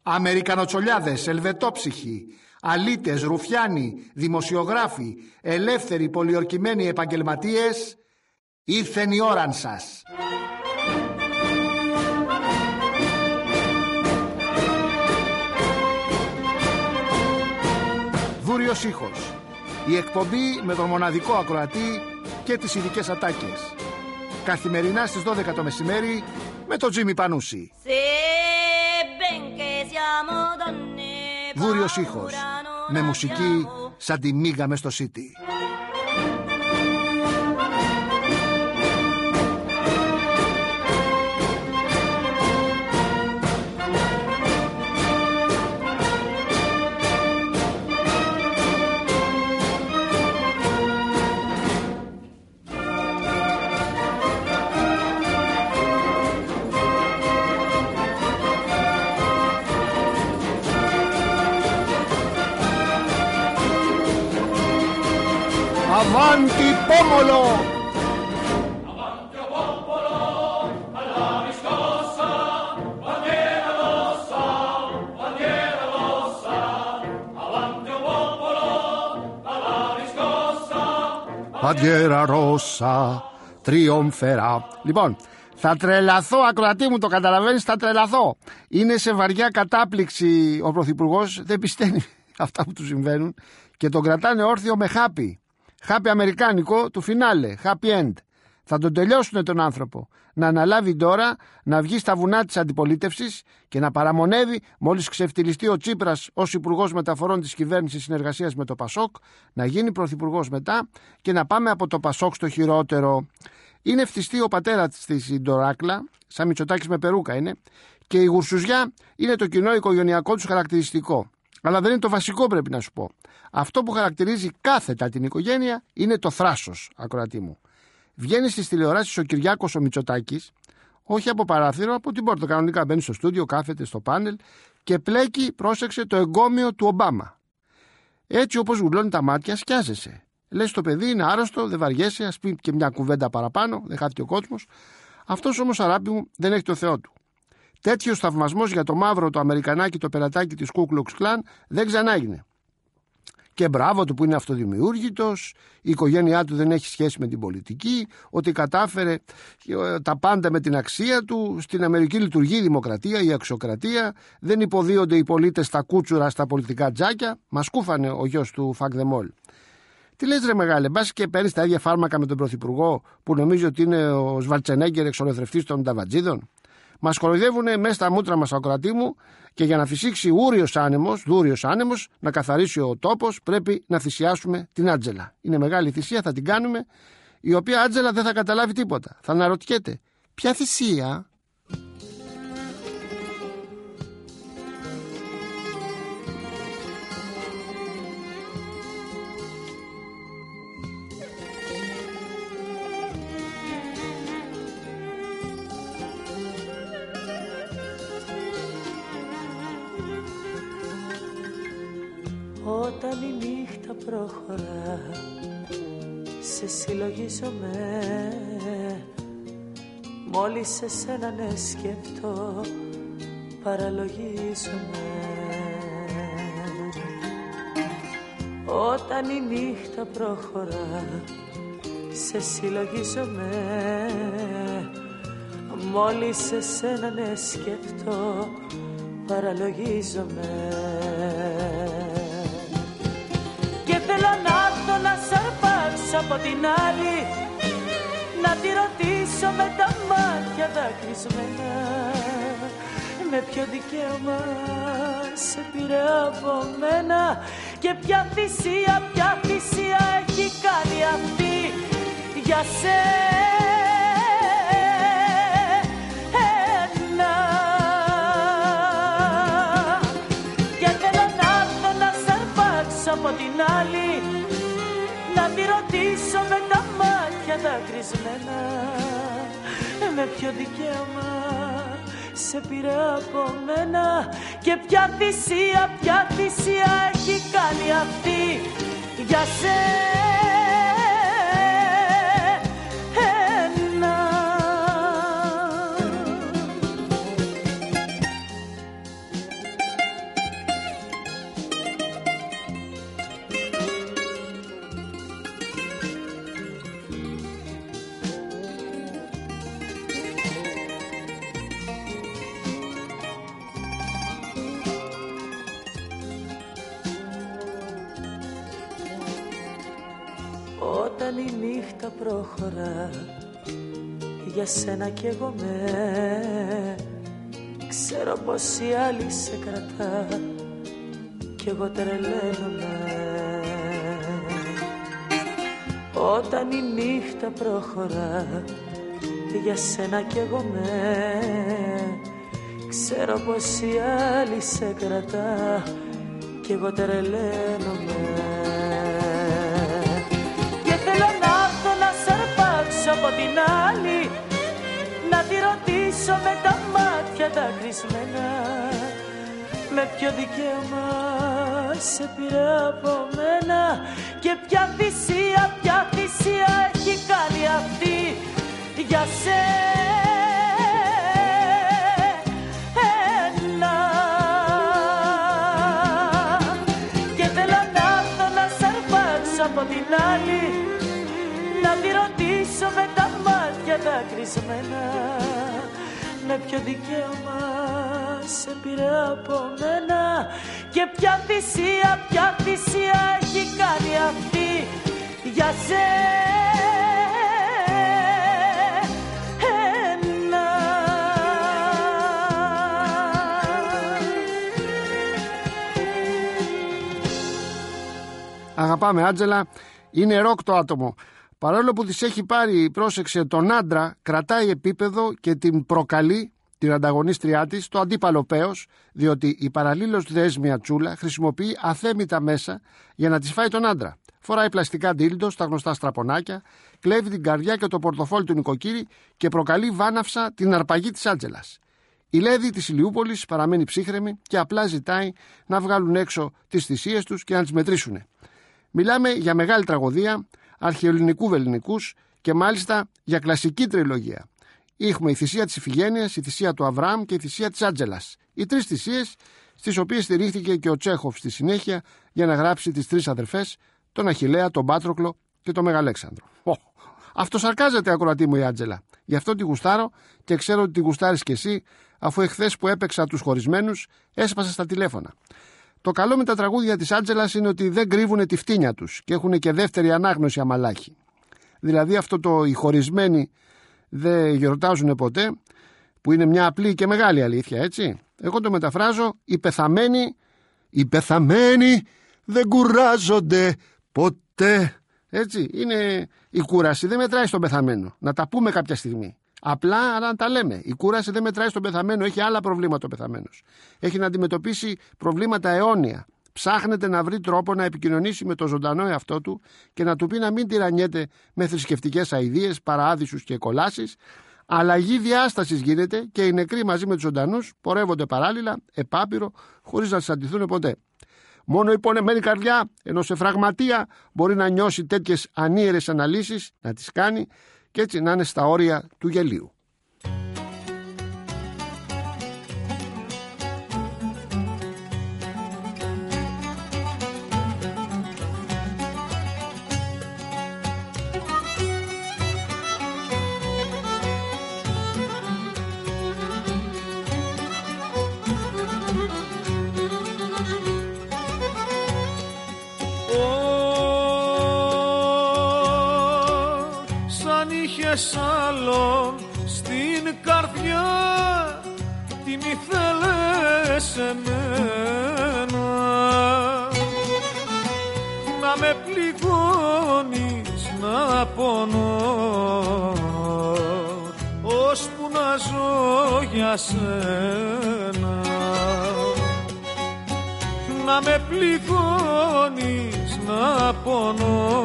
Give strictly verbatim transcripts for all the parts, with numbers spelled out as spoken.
Αμερικανοτσολιάδες, ελβετόψυχοι, αλήτες, ρουφιάνοι, δημοσιογράφοι, ελεύθεροι, πολιορκημένοι επαγγελματίες, ήρθεν η ώραν σας. Δούριος ήχος. Η εκπομπή με τον μοναδικό ακροατή και τις ειδικές ατάκες. Καθημερινά στις δώδεκα το μεσημέρι με τον Τζίμι Πανούση. Δούριος ήχος. Με μουσική σαν τη μίγα μες στο City. Avanti pomolo! Avanti popolo, alla riscossa, bandiera rossa, bandiera rossa. Avanti popolo, alla riscossa, bandiera rossa, trionferà. Λοιπόν, θα τρελαθώ, ακροατή μου, το καταλαβαίνεις, θα τρελαθώ. Είναι σε βαριά κατάπληξη ο Πρωθυπουργός, δεν πιστεύει αυτά που του συμβαίνουν και τον κρατάνε όρθιο με χάπι. Χάπι αμερικάνικο του φινάλε, happy end. Θα τον τελειώσουν τον άνθρωπο. Να αναλάβει τώρα, να βγει στα βουνά της αντιπολίτευσης και να παραμονεύει μόλις ξεφτυλιστεί ο Τσίπρας ως υπουργός μεταφορών της κυβέρνησης συνεργασίας με το Πασόκ, να γίνει πρωθυπουργός μετά και να πάμε από το Πασόκ στο χειρότερο. Είναι ευτιστή ο πατέρας της η Ντοράκλα, σαν Μητσοτάκης με περούκα είναι, και η γουρσουζιά είναι το κοινό οικογενειακό τους χαρακτηριστικό. Αλλά δεν είναι το βασικό, πρέπει να σου πω. Αυτό που χαρακτηρίζει κάθετα την οικογένεια είναι το θράσος, ακροατή μου. Βγαίνει στις τηλεοράσεις ο Κυριάκος ο Μητσοτάκης, όχι από παράθυρο, από την πόρτα. Κανονικά μπαίνει στο στούντιο, κάθεται στο πάνελ και πλέκει, πρόσεξε, το εγκόμιο του Ομπάμα. Έτσι όπως γουρλώνει τα μάτια, σκιάζεσαι. Λες το παιδί είναι άρρωστο, δεν βαριέσαι, ας πει και μια κουβέντα παραπάνω, δεν χάθηκε ο κόσμος. Αυτός όμως, αράπη μου, δεν έχει το Θεό του. Τέτοιος θαυμασμός για το μαύρο, το αμερικανάκι, το περατάκι της Ku Klux Klan δεν ξανάγινε. Και μπράβο του που είναι αυτοδημιούργητος, η οικογένειά του δεν έχει σχέση με την πολιτική, ότι κατάφερε τα πάντα με την αξία του. Στην Αμερική λειτουργεί η δημοκρατία, η αξιοκρατία, δεν υποδίονται οι πολίτες στα κούτσουρα, στα πολιτικά τζάκια. Μας κούφανε ο γιος του Fuck them all. Τι λες ρε μεγάλε, μπας και παίρνεις τα ίδια φάρμακα με τον Πρωθυπουργό που νομίζει ότι είναι ο Σβαρτσενέγκερ εξολοθρευτής των ταβατζίδων. Μας κοροϊδεύουν μέσα στα μούτρα μας, ακροατή μου, και για να φυσήξει ούριος άνεμος, δούριος άνεμος, να καθαρίσει ο τόπος, πρέπει να θυσιάσουμε την Άντζελα. Είναι μεγάλη θυσία, θα την κάνουμε, η οποία Άντζελα δεν θα καταλάβει τίποτα. Θα αναρωτιέται, ποια θυσία? Όταν η νύχτα προχωρά, σε συλλογίζομαι. Μόλις σε σένα ναι σκεφτώ, παραλογίζομαι. Όταν η νύχτα προχωρά, σε συλλογίζομαι. Μόλις σε σένα ναι σκεφτώ, παραλογίζομαι. Θέλω να έρθω να σ' αρπάξω από την άλλη, να τη ρωτήσω με τα μάτια δακρυσμένα, με ποιο δικαίωμα σε πήρε από μένα και ποια θυσία, ποια θυσία έχει κάνει αυτή για σένα. Από την άλλη, να τη ρωτήσω με τα μάτια δακρυσμένα, με ποιο δικαίωμα σε πήρε από μένα και ποια θυσία, ποια θυσία έχει κάνει αυτή για σένα. Όταν η νύχτα προχωρά, για σένα κι εγώ με ξέρω πως η άλλη σε κρατά κι εγώ τρελαίνομαι. Όταν η νύχτα προχωρά, για σένα κι εγώ με ξέρω πως η άλλη σε κρατά κι εγώ τρελαίνομαι. Και θέλω να έρθω να σ' αρπάξω από την άλλη, να τη ρωτήσω με τα μάτια τα κρυσμένα, με ποιο δικαίωμα σε πήρε από μένα και ποια θυσία, ποια θυσία έχει κάνει αυτή για σένα. Και θέλω να έρθω να σ' αρπάξω από την άλλη, να τη ρωτήσω με τα μάτια τα κρυσμένα, με ποιο δικαίωμα σε πήρε από μένα και ποια θυσία, ποια θυσία έχει κάνει αυτή για σένα. Αγαπάμε Άντζελα, είναι ροκ το άτομο. Παρόλο που της έχει πάρει, πρόσεξε, τον άντρα, κρατάει επίπεδο και την προκαλεί, την ανταγωνίστριά της, το αντίπαλο πέος, διότι η παραλλήλως δέσμια τσούλα χρησιμοποιεί αθέμητα μέσα για να της φάει τον άντρα. Φοράει πλαστικά ντίλντο στα γνωστά στραπονάκια, κλέβει την καρδιά και το πορτοφόλι του νοικοκύρη και προκαλεί βάναυσα την αρπαγή της Άντζελας. Η Λέδη της Ηλιούπολης παραμένει ψύχρεμη και απλά ζητάει να βγάλουν έξω τις θυσίες τους και να τις μετρήσουν. Μιλάμε για μεγάλη τραγωδία, αρχαιοελληνικού βελληνικούς και μάλιστα για κλασική τριλογία. Έχουμε η θυσία της Ιφηγένειας, η θυσία του Αβραάμ και η θυσία της Άντζελας. Οι τρεις θυσίες στις οποίες στηρίχθηκε και ο Τσέχοφ στη συνέχεια για να γράψει τις τρεις αδερφές, τον Αχιλλέα, τον Πάτροκλο και τον Μεγαλέξανδρο. Oh, αυτοσαρκάζεται, ακροατή μου, η Άντζελα. Γι' αυτό τη γουστάρω και ξέρω ότι τη γουστάρεις κι εσύ, αφού εχθές που έπαιξα τους χωρισμένους έσπασα στα τηλέφωνα. Το καλό με τα τραγούδια της Άντζελας είναι ότι δεν κρύβουν τη φτύνια τους και έχουν και δεύτερη ανάγνωση αμαλάχη. Δηλαδή αυτό το οι χωρισμένοι δεν γιορτάζουν ποτέ, που είναι μια απλή και μεγάλη αλήθεια, έτσι. Εγώ το μεταφράζω, οι πεθαμένοι, οι πεθαμένοι δεν κουράζονται ποτέ. Έτσι, είναι η κούραση δεν μετράει στον πεθαμένο. Να τα πούμε κάποια στιγμή. Απλά, αλλά να τα λέμε. Η κούραση δεν μετράει στον πεθαμένο. Έχει άλλα προβλήματα ο πεθαμένος. Έχει να αντιμετωπίσει προβλήματα αιώνια. Ψάχνεται να βρει τρόπο να επικοινωνήσει με το ζωντανό εαυτό του και να του πει να μην τυραννιέται με θρησκευτικές αηδίες, παράδεισους και κολάσεις. Αλλαγή διάστασης γίνεται και οι νεκροί μαζί με τους ζωντανούς πορεύονται παράλληλα, επάπειρο, χωρίς να συναντηθούν ποτέ. Μόνο η πονεμένη καρδιά ενός εφραγματία μπορεί να νιώσει τέτοιες ανίερες αναλύσεις, να τις κάνει και έτσι να είναι στα όρια του γελίου. Άλλον στην καρδιά τι μη θέλες εμένα, να με πληγώνεις να πονώ ώσπου να ζω για σένα, να με πληγώνεις να πονώ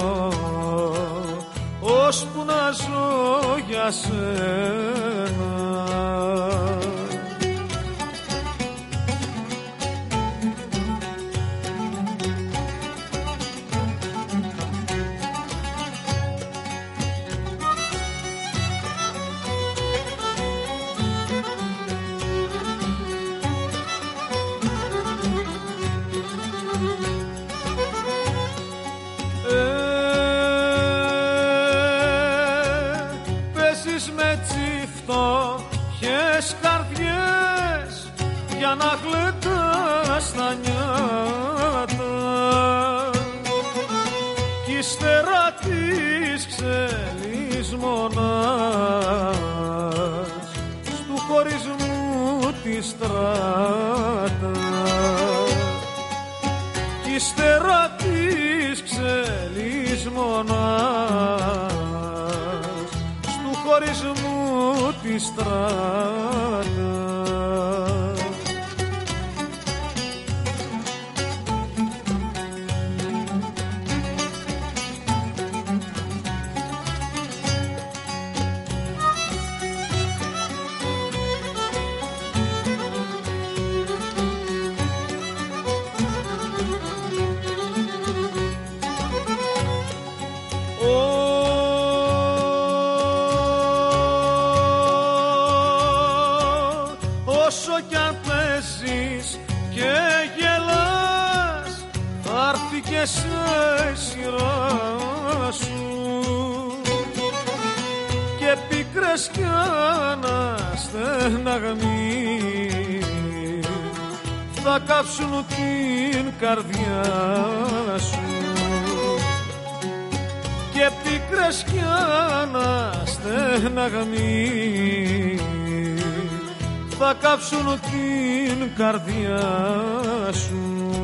ώσπου να ζω για σένα. Καρδιές για να γλεντάς τα νιάτα κι ύστερα τι της ξένης μονάς, στου χωρισμού τη στράτα, κι ύστερα της ξένης μονάς, στου χωρισμού τη στράτα. Και σε σειρά σου και πίκρες κι αναστεναγμοί θα κάψουν την καρδιά σου, και πίκρες κι αναστεναγμοί θα κάψουν την καρδιά σου.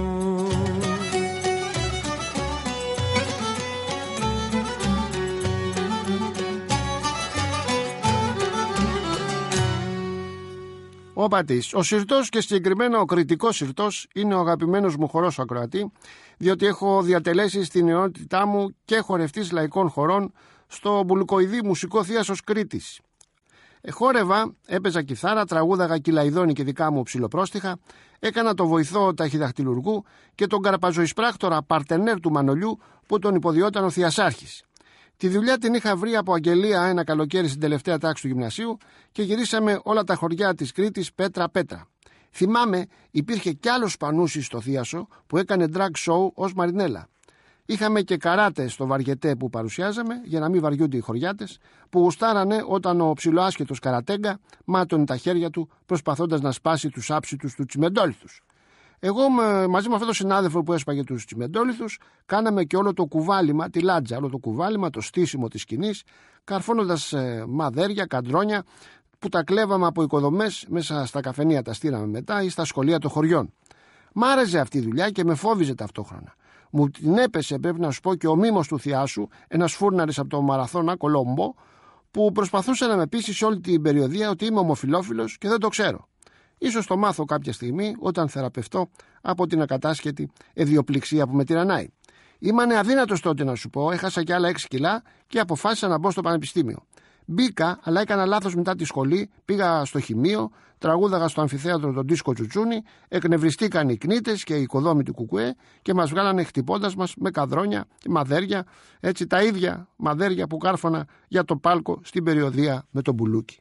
Ο Πατής. Ο Συρτός και συγκεκριμένα ο Κρητικός Συρτός είναι ο αγαπημένος μου χορός ακροατή, διότι έχω διατελέσει στην νεότητά μου και χορευτής λαϊκών χορών στο μπουλουκοειδή μουσικό θίασος Κρήτης. Χόρευα, έπαιζα κιθάρα, τραγούδαγα κυλαϊδόνι και δικά μου ψιλοπρόστιχα, έκανα το βοηθό ταχυδαχτυλουργού και τον καρπαζοεισπράκτορα παρτενέρ του Μανολιού που τον υποδιόταν ο Θειασάρχης. Τη δουλειά την είχα βρει από αγγελία ένα καλοκαίρι στην τελευταία τάξη του γυμνασίου και γυρίσαμε όλα τα χωριά της Κρήτης πέτρα-πέτρα. Θυμάμαι, υπήρχε κι άλλος Πανούσης στο Θίασο που έκανε drag show ως Μαρινέλα. Είχαμε και καράτε στο βαριετέ που παρουσιάζαμε για να μην βαριούνται οι χωριάτες, που γουστάρανε όταν ο ψιλοάσχετος καρατέγκα μάτωνε τα χέρια του προσπαθώντας να σπάσει τους άψιτους του τσιμεντόλιθους. Εγώ μαζί με αυτόν τον συνάδελφο που έσπαγε τους τσιμεντόλιθους κάναμε και όλο το κουβάλιμα, τη λάτζα, όλο το κουβάλιμα, το στήσιμο της σκηνής, καρφώνοντας ε, μαδέρια, καντρόνια που τα κλέβαμε από οικοδομές, μέσα στα καφενεία τα στήραμε μετά ή στα σχολεία των χωριών. Μ' άρεσε αυτή η δουλειά και με φόβιζε ταυτόχρονα. Μου την έπεσε, πρέπει να σου πω, και ο μήμος του Θειάσου, ένας φούρναρης από το Μαραθώνα, Κολόμπο, που προσπαθούσε να με πείσει σε όλη την περιοδία ότι είμαι ομοφυλόφιλος και δεν το ξέρω. Ίσως το μάθω κάποια στιγμή όταν θεραπευτώ από την ακατάσχετη εδιοπληξία που με τυραννάει. Ήμανε αδύνατος τότε να σου πω, έχασα κι άλλα έξι κιλά και αποφάσισα να μπω στο πανεπιστήμιο. Μπήκα, αλλά έκανα λάθος μετά τη σχολή, πήγα στο χημείο, τραγούδαγα στο αμφιθέατρο τον Δίσκο Τσουτσούνι, εκνευριστήκαν οι κνίτες και οι οικοδόμοι του Κουκουέ και μας βγάλανε χτυπώντας μας με καδρόνια και μαδέρια, έτσι τα ίδια μαδέρια που κάρφωνα για το πάλκο στην περιοδία με τον μπουλούκι.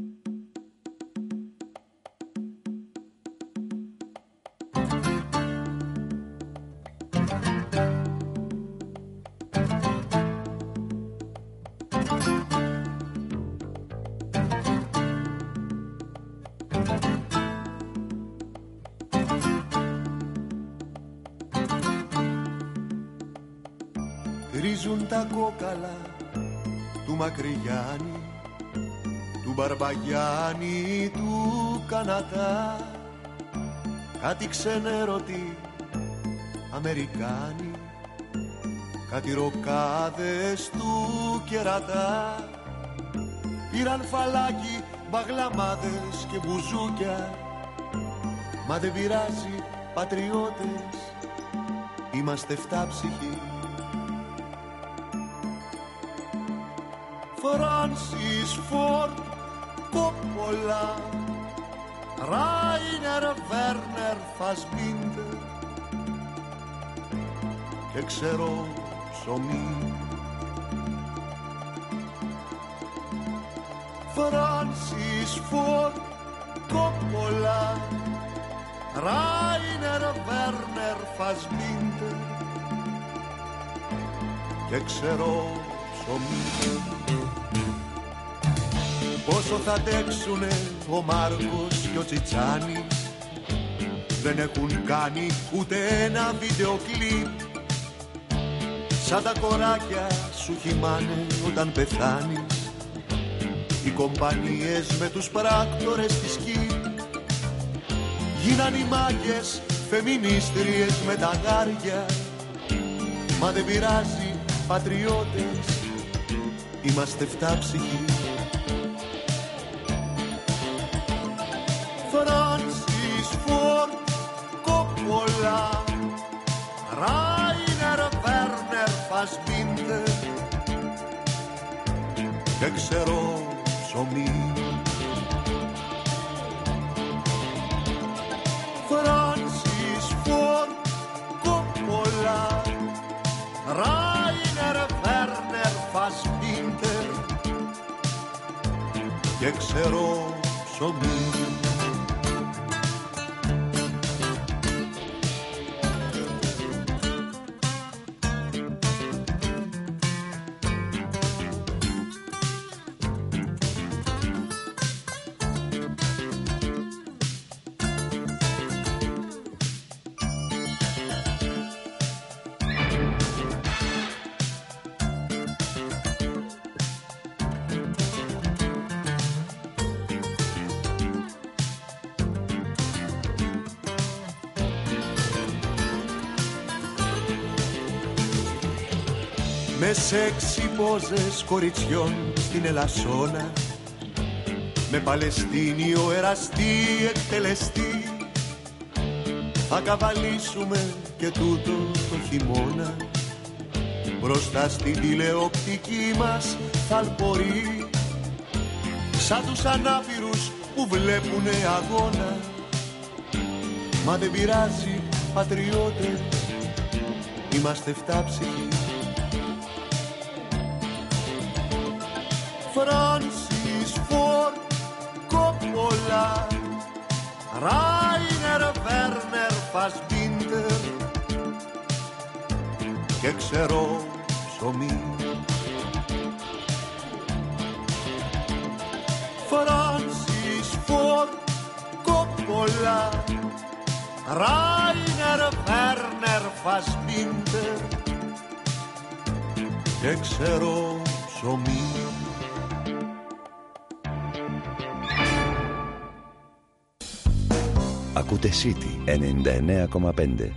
Τρίζουν τα κόκαλα του Μακρυγιάννη, του Μπαρμπαγιάννη, του Κανατά, κάτι ξενέρωτοι Αμερικάνοι, κάτι ροκάδες του Κερατά. Πήραν φαλάκι, μπαγλαμάδες και μπουζούκια, μα δεν πειράζει πατριώτες, είμαστε φτάψυχοι. Φράνσις Φόρντ Κόπολα, Ράινερ Βέρνερ Φασμπίντερ και ξέρω ψωμί. Φράνσις Φόρντ Κόπολα, Ράινερ Βέρνερ Φασμπίντερ και ξέρω ψωμί. Πόσο θα αντέξουνε ο Μάρκος και ο Τσιτσάνης, δεν έχουν κάνει ούτε ένα βίντεο κλιπ. σαν τα κοράκια σου χυμάνε όταν πεθάνεις. Οι κομπανίες με τους πράκτορες της γη γίναν οι μάγκες φεμινίστριες με τα γάρια. Μα δεν πειράζει πατριώτες, είμαστε φτάψυχοι. Φράνσις Φόρντ Κόπολα, Ράινερ Βέρνερ Φασμπίντερ και ξέρω ψωμί. Φράνσις Φόρντ Κόπολα, Ράινερ Βέρνερ Φασμπίντερ και ξέρω ψωμί. Με σεξι πόζες κοριτσιών στην Ελασσόνα, με Παλαιστίνιο εραστή εκτελεστή, θα καβαλήσουμε και τούτο το χειμώνα. Μπροστά στην τηλεοπτική μας θαλπορεί, σαν τους ανάπηρους που βλέπουνε αγώνα. Μα δεν πειράζει πατριώτες, είμαστε φτάψυχοι. Φράνσις Φόρντ Κόπολα, Ράινερ Βέρνερ Φασμπίντερ και ξέρω ψωμί. Φράνσις Φόρντ Κόπολα, Ράινερ Βέρνερ Φασμπίντερ και ξέρω ψωμί. Ακούτε City ενενήντα εννέα κόμμα πέντε.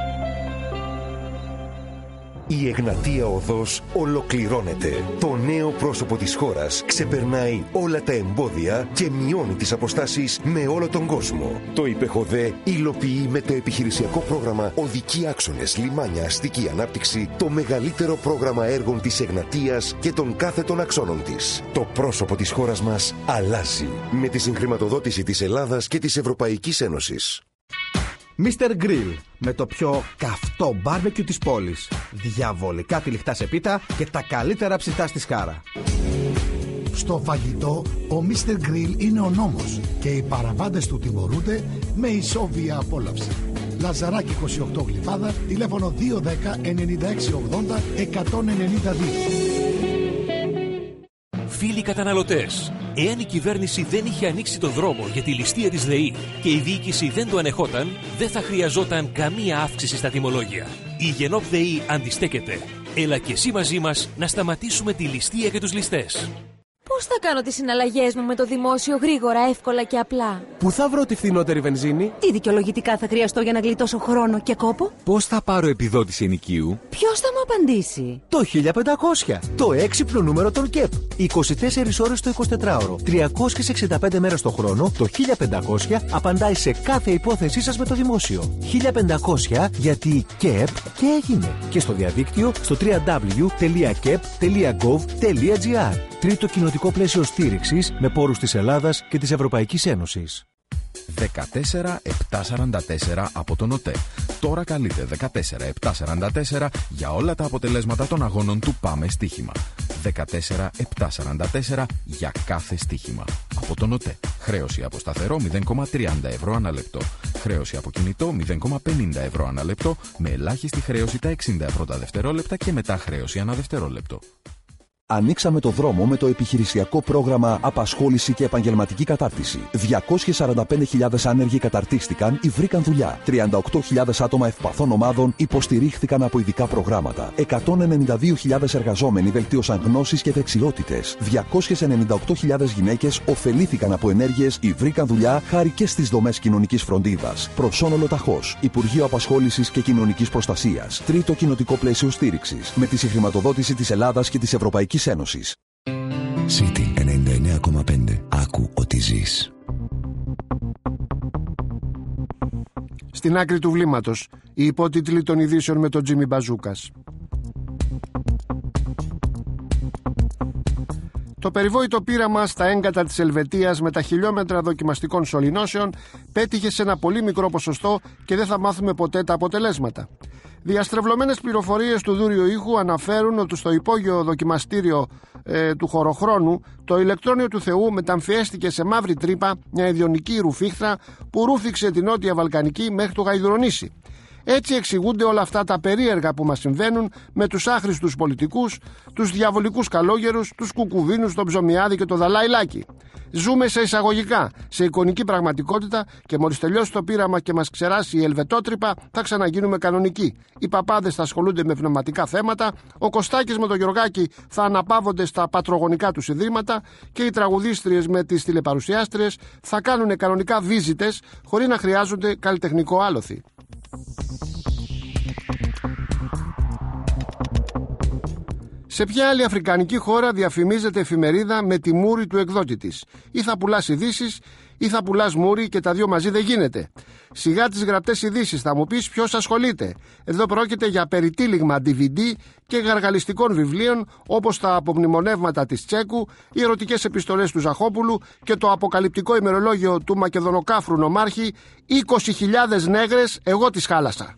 Η Εγνατία Οδός ολοκληρώνεται. Το νέο πρόσωπο της χώρας ξεπερνάει όλα τα εμπόδια και μειώνει τις αποστάσεις με όλο τον κόσμο. Το ΙΠΕΧΟΔΕ υλοποιεί με το επιχειρησιακό πρόγραμμα Οδικοί Άξονες, Λιμάνια, Αστική Ανάπτυξη το μεγαλύτερο πρόγραμμα έργων της Εγνατίας και των κάθετων αξώνων της. Το πρόσωπο της χώρας μας αλλάζει με τη συγχρηματοδότηση της Ελλάδας και της Ευρωπαϊκής Ένωσης. μίστερ Grill, με το πιο καυτό μπάρμπεκιου της πόλης. Διαβολικά τυλιχτά σε πίτα και τα καλύτερα ψητά στη Σκάρα. Στο φαγητό, ο μίστερ Grill είναι ο νόμος και οι παραβάτες του τιμωρούνται με ισόβια απόλαυση. Λαζαράκι είκοσι οκτώ Γλυφάδα, τηλέφωνο δύο ένα μηδέν εννιά έξι ογδόντα εκατόν ενενήντα δύο. Φίλοι καταναλωτές, εάν η κυβέρνηση δεν είχε ανοίξει το δρόμο για τη ληστεία της ΔΕΗ και η διοίκηση δεν το ανεχόταν, δεν θα χρειαζόταν καμία αύξηση στα τιμολόγια. Η Γενόπ ΔΕΗ αντιστέκεται. Έλα και εσύ μαζί μας να σταματήσουμε τη ληστεία και τους ληστές. Πώς θα κάνω τις συναλλαγές μου με το δημόσιο γρήγορα, εύκολα και απλά? Πού θα βρω τη φθηνότερη βενζίνη? Τι δικαιολογητικά θα χρειαστώ για να γλιτώσω χρόνο και κόπο? Πώς θα πάρω επιδότηση ενοικίου? Ποιος θα μου απαντήσει? Το χίλια πεντακόσια. Το έξυπνο νούμερο των ΚΕΠ. είκοσι τέσσερις ώρες το εικοσιτετράωρο. τριακόσιες εξήντα πέντε μέρες το χρόνο. Το χίλια πεντακόσια απαντάει σε κάθε υπόθεσή σας με το δημόσιο. χίλια πεντακόσια γιατί ΚΕΠ και έγινε. Και στο διαδίκτυο στο double-u double-u double-u τελεία κεπ τελεία gov τελεία gr. Τρίτο κοινοτικό πλαίσιο στήριξης με πόρους της Ελλάδας και της Ευρωπαϊκής Ένωσης. δεκατέσσερα επτακόσια σαράντα τέσσερα από τον ΟΤΕ. Τώρα καλείτε δεκατέσσερα επτακόσια σαράντα τέσσερα για όλα τα αποτελέσματα των αγώνων του Πάμε Στοίχημα. δεκατέσσερα επτακόσια σαράντα τέσσερα για κάθε στοίχημα. Από τον ΟΤΕ. Χρέωση από σταθερό μηδέν κόμμα τριάντα ευρώ ανά λεπτό. Χρέωση από κινητό μηδέν κόμμα πενήντα ευρώ ανά λεπτό, με ελάχιστη χρέωση τα εξήντα πρώτα δευτερόλεπτα και μετά χρέωση ανά δευτερόλεπτο. Ανοίξαμε το δρόμο με το επιχειρησιακό πρόγραμμα Απασχόληση και Επαγγελματική Κατάρτιση. διακόσιες σαράντα πέντε χιλιάδες άνεργοι καταρτίστηκαν ή βρήκαν δουλειά. τριάντα οκτώ χιλιάδες άτομα ευπαθών ομάδων υποστηρίχθηκαν από ειδικά προγράμματα. εκατόν ενενήντα δύο χιλιάδες εργαζόμενοι βελτίωσαν γνώσεις και δεξιότητες. διακόσιες ενενήντα οκτώ χιλιάδες γυναίκες ωφελήθηκαν από ενέργειες ή βρήκαν δουλειά χάρη και στις δομές κοινωνικής φροντίδας. Προσόν Ολοταχώς, Υπουργείο Απασχόλησης και Κοινωνικής Προστασίας. Τρίτο κοινοτικό πλαίσιο στήριξης με τη συγχρηματοδότηση της Ελλάδας και της Ευρωπαϊκής Ένωσης. City ενενήντα εννέα κόμμα πέντε. Άκου ότι ζεις. Στην άκρη του βλήματος, οι υπότιτλοι των ειδήσεων με τον Τζίμι Μπαζούκας. Το περιβόητο πείραμα στα έγκατα της Ελβετίας με τα χιλιόμετρα δοκιμαστικών σωληνώσεων πέτυχε σε ένα πολύ μικρό ποσοστό και δεν θα μάθουμε ποτέ τα αποτελέσματα. Διαστρεβλωμένες πληροφορίες του δούριου ήχου αναφέρουν ότι στο υπόγειο δοκιμαστήριο ε, του χωροχρόνου το ηλεκτρόνιο του Θεού μεταμφιέστηκε σε μαύρη τρύπα, μια ιδιονική ρουφίχθρα που ρούφηξε την Νότια Βαλκανική μέχρι το Γαϊδουρονήσι. Έτσι εξηγούνται όλα αυτά τα περίεργα που μας συμβαίνουν με τους άχρηστους πολιτικούς, τους διαβολικούς καλόγερους, τους κουκουβίνους, τον Ψωμιάδη και τον Δαλάιλάκη. Ζούμε σε εισαγωγικά, σε εικονική πραγματικότητα και μόλις τελειώσει το πείραμα και μας ξεράσει η ελβετότρυπα θα ξαναγίνουμε κανονικοί. Οι παπάδες θα ασχολούνται με πνευματικά θέματα, ο Κωστάκης με τον Γιωργάκη θα αναπαύονται στα πατρογονικά τους ιδρύματα και οι τραγουδίστριες με τις τηλεπαρουσιάστριες θα κάνουν κανονικά βίζιτες χωρίς να χρειάζονται καλλιτεχνικό άλοθη. Σε ποια άλλη αφρικανική χώρα διαφημίζεται εφημερίδα με τη μούρη του εκδότη της? Ή θα πουλάς ειδήσεις ή θα πουλάς μούρη και τα δύο μαζί δεν γίνεται. Σιγά τις γραπτές ειδήσεις, θα μου πεις ποιος ασχολείται. Εδώ πρόκειται για περιτύλιγμα ντι βι ντι και γαργαλιστικών βιβλίων όπως τα απομνημονεύματα της Τσέκου, οι ερωτικές επιστολές του Ζαχόπουλου και το αποκαλυπτικό ημερολόγιο του Μακεδονοκάφρου νομάρχη είκοσι χιλιάδες νέγρες, εγώ τις χάλασα.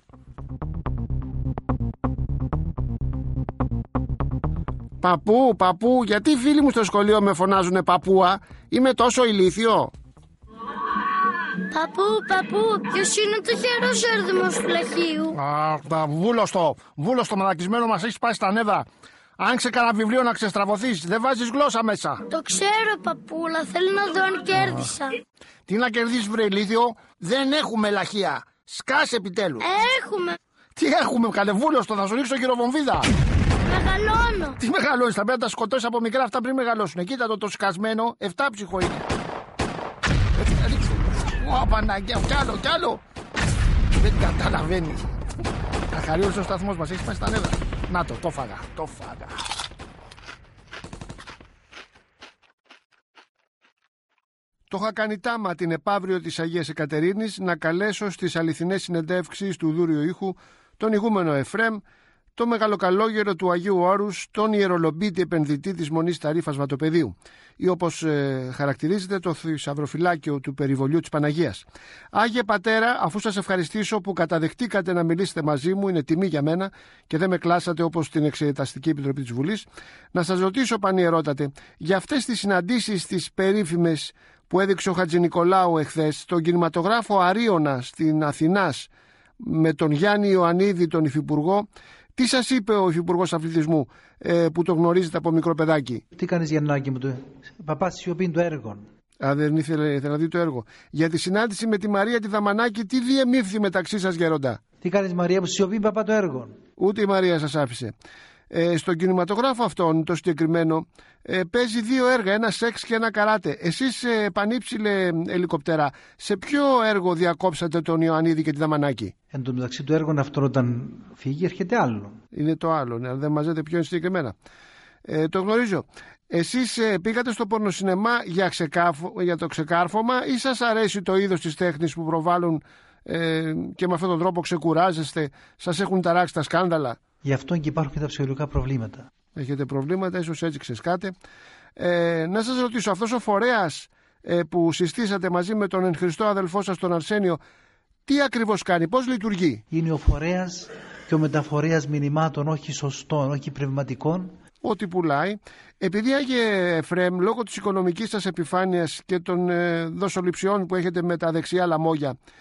Παππού, παππού, γιατί οι φίλοι μου στο σχολείο με φωνάζουνε παππούα? Είμαι τόσο ηλίθιο? Παππού, παππού, ποιος είναι το χερός έρδημος του λαχείου? Α, βούλωστο, βούλωστο μαλακισμένο, μας έχεις πάει στα νεύρα. Άνοιξε κανένα βιβλίο να ξεστραβωθείς, δεν βάζεις γλώσσα μέσα. Το ξέρω, παππούλα, θέλω να δω αν κέρδισα. Τι να κερδίσεις, βρε ηλίθιο? Δεν έχουμε λαχεία. Σκάσε επιτέλους. Έχουμε. Τι έχουμε, καλέ, βούλωστο, θα σου ρίξω χειροβομβίδα. Μεγαλώνω. Τι μεγαλώνεις, θα πρέπει να τα σκοτώσεις από μικρά αυτά πριν μεγαλώσουν. Κοίτα το το σκασμένο, εφτάψυχο είναι. Ω, Παναγιά, κι άλλο, κι άλλο. Δεν καταλαβαίνει. Αχαρίως ο σταθμός μας, έχει πάει στα νεύρα. Να το, το φάγα, το φάγα. Το είχα κάνει τάμα την επαύριο της Αγίας Εκατερίνης να καλέσω στις αληθινές συνεντεύξεις του δούριου ήχου τον ηγούμενο Εφρέμ, το μεγαλοκαλόγερο του Αγίου Όρους, τον ιερολομπίτη επενδυτή της Μονής Ταρίφας Βατοπεδίου, ή όπως ε, χαρακτηρίζεται το θησαυροφυλάκιο του περιβολιού της Παναγίας. Άγιε Πατέρα, αφού σας ευχαριστήσω που καταδεχτήκατε να μιλήσετε μαζί μου, είναι τιμή για μένα και δεν με κλάσατε όπως στην Εξεταστική Επιτροπή της Βουλής, να σας ρωτήσω, πανιερότατε, για αυτές τις συναντήσεις τις περίφημες που έδειξε ο Χατζηνικολάου εχθές στον κινηματογράφο Αρίωνα στην Αθηνάς με τον Γιάννη Ιωαννίδη, τον υφυπουργό. Τι σας είπε ο Υφυπουργός Αθλητισμού ε, που το γνωρίζετε από μικρό παιδάκι? Τι κάνεις, Γιαννάκη μου? Το... Παπά σιωπήν το έργο. Α, δεν ήθελε, ήθελε να δει το έργο. Για τη συνάντηση με τη Μαρία τη Δαμανάκη, τι διεμήφθη μεταξύ σας, γέροντα? Τι κάνεις, Μαρία μου? Σιωπήν, παπά, το έργο. Ούτε η Μαρία σας άφησε. Ε, στον κινηματογράφο αυτόν, το συγκεκριμένο, ε, παίζει δύο έργα, ένα σεξ και ένα καράτε. Εσείς, ε, πανύψηλε ελικοπτερά, σε ποιο έργο διακόψατε τον Ιωαννίδη και τη Δαμανάκη? Εν τω μεταξύ, το έργο αυτό όταν φύγει έρχεται άλλο. Είναι το άλλο, ναι, δεν μαζέτε πιο συγκεκριμένα. Ε, το γνωρίζω. Εσείς ε, πήγατε στο πορνοσινεμά για, ξεκάρφω, για το ξεκάρφωμα ή σας αρέσει το είδος της τέχνης που προβάλλουν ε, και με αυτόν τον τρόπο ξεκουράζεστε, σας έχουν ταράξει τα σκάνδαλα? Γι' αυτό και υπάρχουν και τα ψυχολογικά προβλήματα. Έχετε προβλήματα, ίσως έτσι ξεσκάτε. Ε, να σας ρωτήσω, αυτός ο φορέας ε, που συστήσατε μαζί με τον εν Χριστώ αδελφό σας τον Αρσένιο, τι ακριβώς κάνει, πώς λειτουργεί? Είναι ο φορέας και ο μεταφορέας μηνυμάτων, όχι σωστών, όχι πνευματικών. Ό,τι πουλάει. Επειδή, Άγιε Εφρέμ, λόγω της οικονομικής σας επιφάνειας και των ε, δοσοληψιών που έχετε με τα δεξιά λαμόγια,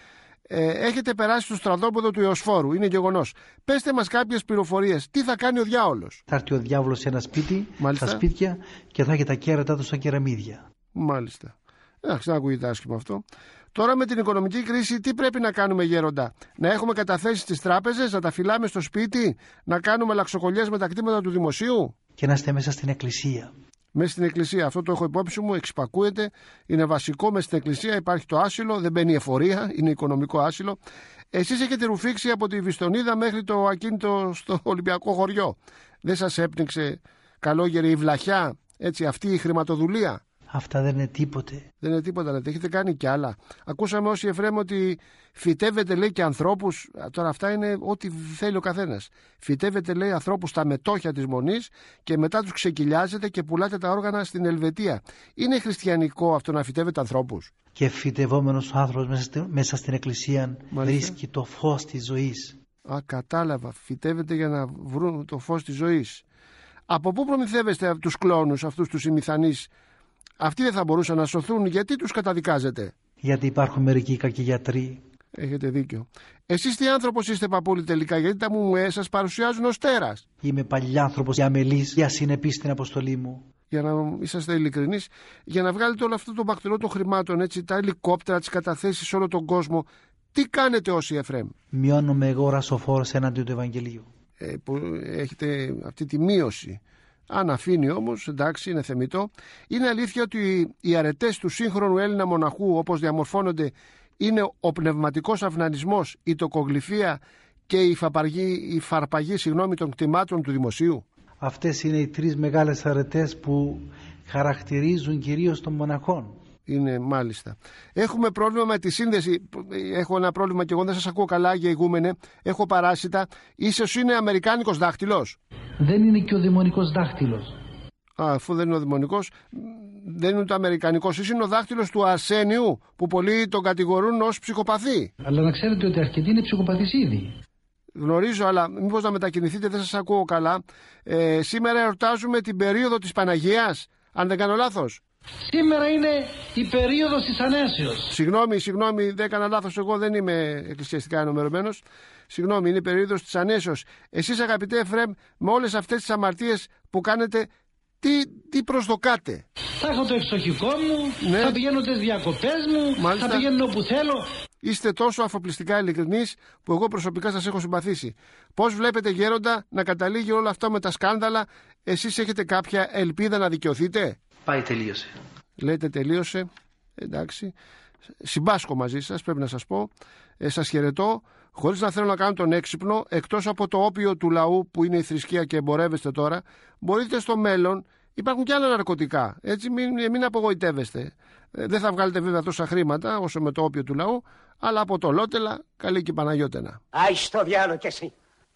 Ε, έχετε περάσει στο στρατόπεδο του Ιωσφόρου, είναι γεγονός. Πέστε μας κάποιες πληροφορίες. Τι θα κάνει ο διάολος? Θα έρθει ο διάβολος σε ένα σπίτι, Μάλιστα. στα σπίτια, και θα έχει τα κέρατα του σαν κεραμίδια. Μάλιστα. Εντάξει, δεν ακούγεται άσχημα αυτό. Τώρα με την οικονομική κρίση τι πρέπει να κάνουμε, γέροντα? Να έχουμε καταθέσεις στις τράπεζες, να τα φυλάμε στο σπίτι, να κάνουμε λαξοκολλιές με τα κτήματα του δημοσίου? Και να είστε μέσα στην εκκλησία. Μέσα στην εκκλησία, αυτό το έχω υπόψη μου, εξυπακούεται, είναι βασικό. Μέσα στην εκκλησία υπάρχει το άσυλο, δεν μπαίνει εφορία, είναι οικονομικό άσυλο. Εσείς έχετε ρουφήξει από τη Βιστονίδα μέχρι το ακίνητο στο Ολυμπιακό χωριό. Δεν σας έπνιξε καλόγερη η βλαχιά, έτσι, αυτή η χρηματοδουλία? Αυτά δεν είναι τίποτε. Δεν είναι τίποτα, λέτε. Έχετε κάνει κι άλλα. Ακούσαμε όσοι Εφραίμ ότι φυτεύετε, λέει, και ανθρώπους. Τώρα αυτά είναι ό,τι θέλει ο καθένας. Φυτεύετε, λέει, ανθρώπους στα μετόχια της Μονής και μετά τους ξεκυλιάζετε και πουλάτε τα όργανα στην Ελβετία. Είναι χριστιανικό αυτό να φυτεύετε ανθρώπους? Και φυτευόμενος ο άνθρωπος μέσα, στη, μέσα στην εκκλησία Μάλιστα. βρίσκει το φως της ζωής. Α, κατάλαβα. Φυτεύετε για να βρουν το φως της ζωής. Από πού προμηθεύεστε τους κλόνους, αυτούς τους ημιθανείς? Αυτοί δεν θα μπορούσαν να σωθούν? Γιατί τους καταδικάζετε? Γιατί υπάρχουν μερικοί κακοί γιατροί. Έχετε δίκιο. Εσείς τι άνθρωπος είστε, παππούλη, τελικά? Γιατί τα μου σας παρουσιάζουν ως τέρας. Είμαι παλιάνθρωπος και αμελής και ασυνεπής στην αποστολή μου. Για να είσαστε ειλικρινείς, για να βγάλετε όλο αυτό το μπακτηρό των χρημάτων, έτσι, τα ελικόπτερα, τις καταθέσεις σε όλο τον κόσμο, τι κάνετε όσοι Εφραίμ? Μειώνομαι εγώ ρασοφόρος εναντίον του Ευαγγελίου. Ε, που έχετε αυτή τη μείωση. Αν αφήνει όμως, εντάξει, είναι θεμιτό. Είναι αλήθεια ότι οι αρετές του σύγχρονου Έλληνα μοναχού, όπως διαμορφώνονται, είναι ο πνευματικός αυνανισμός, η τοκογλυφία και η, φαπαργή, η φαρπαγή συγγνώμη, των κτημάτων του δημοσίου? Αυτές είναι οι τρεις μεγάλες αρετές που χαρακτηρίζουν κυρίως των μοναχών. Είναι, μάλιστα. Έχουμε πρόβλημα με τη σύνδεση. Έχω ένα πρόβλημα και εγώ, δεν σας ακούω καλά, Άγιε Ηγούμενε. Έχω παράσιτα. Ίσως είναι αμερικάνικος δάχτυλος? Δεν είναι και ο δαιμονικός δάχτυλος. Α, αφού δεν είναι ο δαιμονικός, δεν είναι το αμερικανικός. Ίσως είναι ο δάχτυλος του Αρσένιου, που πολλοί τον κατηγορούν ως ψυχοπαθή. Αλλά να ξέρετε ότι αρκετοί είναι ψυχοπαθείς ήδη. Γνωρίζω, αλλά μήπως να μετακινηθείτε, δεν σας ακούω καλά. Ε, σήμερα εορτάζουμε την περίοδο της Παναγίας, αν δεν κάνω λάθος. Σήμερα είναι η περίοδος της Ανέσεως. Συγγνώμη, συγγνώμη, δεν έκανα λάθος. Εγώ δεν είμαι εκκλησιαστικά ενημερωμένος. Συγγνώμη, είναι η περίοδος της Ανέσεως. Εσείς, αγαπητέ Εφραίμ, με όλες αυτές τις αμαρτίες που κάνετε, τι, τι προσδοκάτε? Θα έχω το εξοχικό μου, ναι. Θα πηγαίνω τις διακοπές μου, μάλιστα. Θα πηγαίνω όπου θέλω. Είστε τόσο αφοπλιστικά ειλικρινείς που εγώ προσωπικά σας έχω συμπαθήσει. Πώς βλέπετε, γέροντα, να καταλήγει όλο αυτό με τα σκάνδαλα? Εσείς έχετε κάποια ελπίδα να δικαιωθείτε? Πάει, τελείωσε. Λέτε τελείωσε. Εντάξει. Συμπάσχω μαζί σας, πρέπει να σας πω. Ε, σας χαιρετώ, χωρίς να θέλω να κάνω τον έξυπνο. Εκτός από το όπιο του λαού που είναι η θρησκεία και εμπορεύεστε τώρα, μπορείτε στο μέλλον, υπάρχουν και άλλα ναρκωτικά. Έτσι, μην, μην απογοητεύεστε. Ε, δεν θα βγάλετε βέβαια τόσα χρήματα όσο με το όπιο του λαού, αλλά από το Λότελα, καλή και Παναγιώτενα. Άι στο διάλο κι εσύ.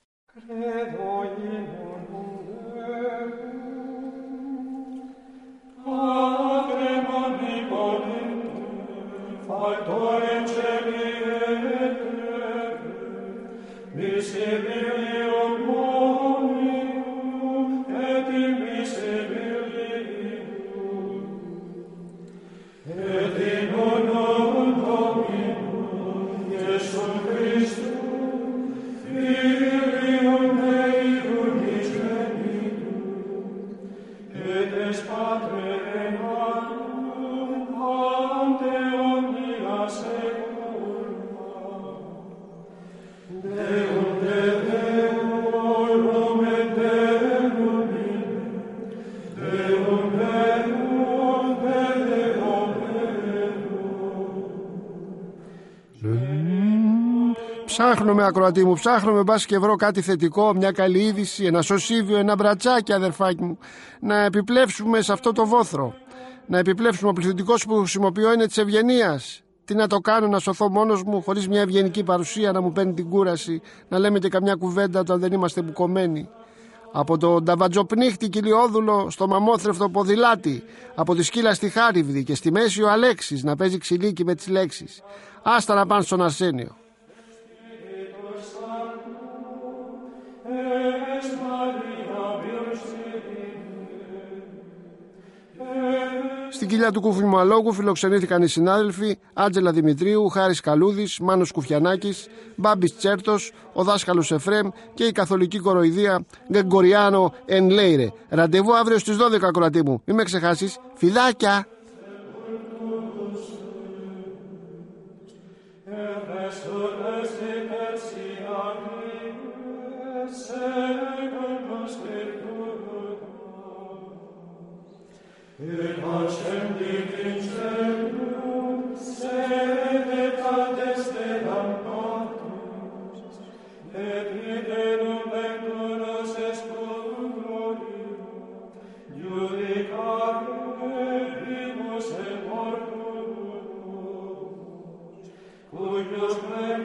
Ψάχνουμε, ακροατή μου, ψάχνουμε, μπας και βρω κάτι θετικό, μια καλή είδηση, ένα σωσίβιο, ένα μπρατσάκι, αδερφάκι μου, να επιπλέψουμε σε αυτό το βόθρο. Να επιπλέψουμε. Ο πληθυντικός που χρησιμοποιώ είναι της ευγενίας. Τι να το κάνω, να σωθώ μόνος μου, χωρίς μια ευγενική παρουσία να μου παίρνει την κούραση, να λέμε και καμιά κουβέντα όταν δεν είμαστε μπουκωμένοι. Από τον Ταβατζοπνίχτη Κυλιόδουλο στο μαμόθρευτο ποδηλάτι, από τη σκύλα στη Χάριβδη και στη μέση ο Αλέξης να παίζει ξυλίκι με τις λέξεις. Άστα να πάνε στον Αρσένιο. Στην κοιλιά του Κουφιμαλόγου φιλοξενήθηκαν οι συνάδελφοι Άντζελα Δημητρίου, Χάρης Καλούδης, Μάνος Κουφιανάκης, Μπάμπης Τσέρτος, ο δάσκαλος Εφρέμ και η καθολική κοροϊδία Γκεγκοριάνο εν Λέιρε. Ραντεβού αύριο στις δώδεκα, ακροατή μου. Μην με ξεχάσεις. Φιλάκια! Et facem in celum, sede caldes de lamnatus, et viderum venturos escum glorium, judicare vivus et mortuus, cuius